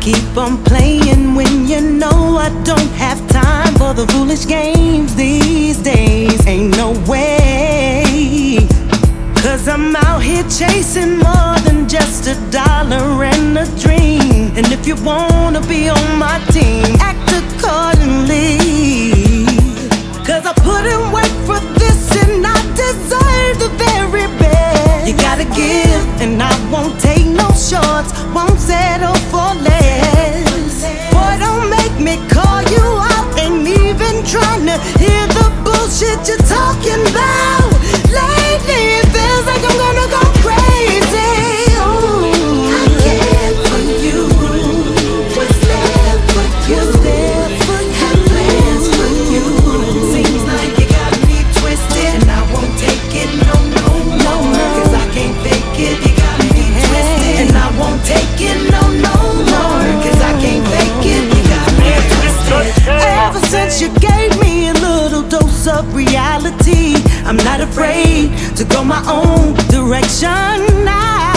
keep on playing when you know I don't have time for the foolish games these days. Ain't no way, 'cause I'm out here chasing more than just $1 and a dream. And if you wanna be on my team, act accordingly, 'cause I put in work for this and I deserve the very best. You gotta give and I won't take no shorts, won't settle for less. Boy, don't make me call you out, ain't even trying to hear the bullshit you're talking about. Lately it feels like I'm gonna go crazy. Ooh, I care for you. What's there for you? What's there for you? Have plans for you. Seems like you got me twisted, and I won't take it no more. 'Cause I can't fake it. You got me twisted, and I won't take it no more. 'Cause I can't fake it. You got me twisted. Ever since you gave me a little dose of reality, I'm not afraid to go my own direction now.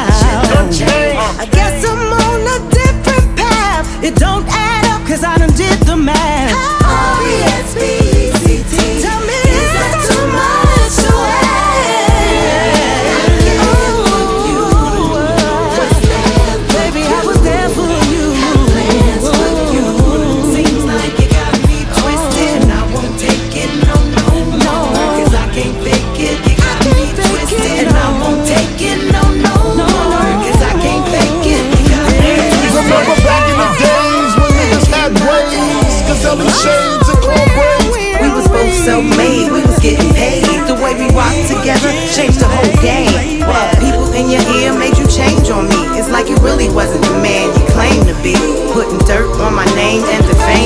I guess I'm on a different path. It don't add up 'cause I done did the math. R-E-S-P-E-C-T. Tell me, is that too much to ask? Baby, I was there for you. Seems like you got me twisted, and I won't take it no more. 'Cause I can't fake it. You got me twisted, and I won't take it no more. 'Cause I can't fake it. You got me twisted. Remember back in the days when niggas had waves, gazelle shades and cornbread. We was both self-made, we was getting paid. The way we rocked together changed the whole game. People in your ear made you change on me. It's like you really wasn't the man you claimed to be. Putting dirt on my name and the fame.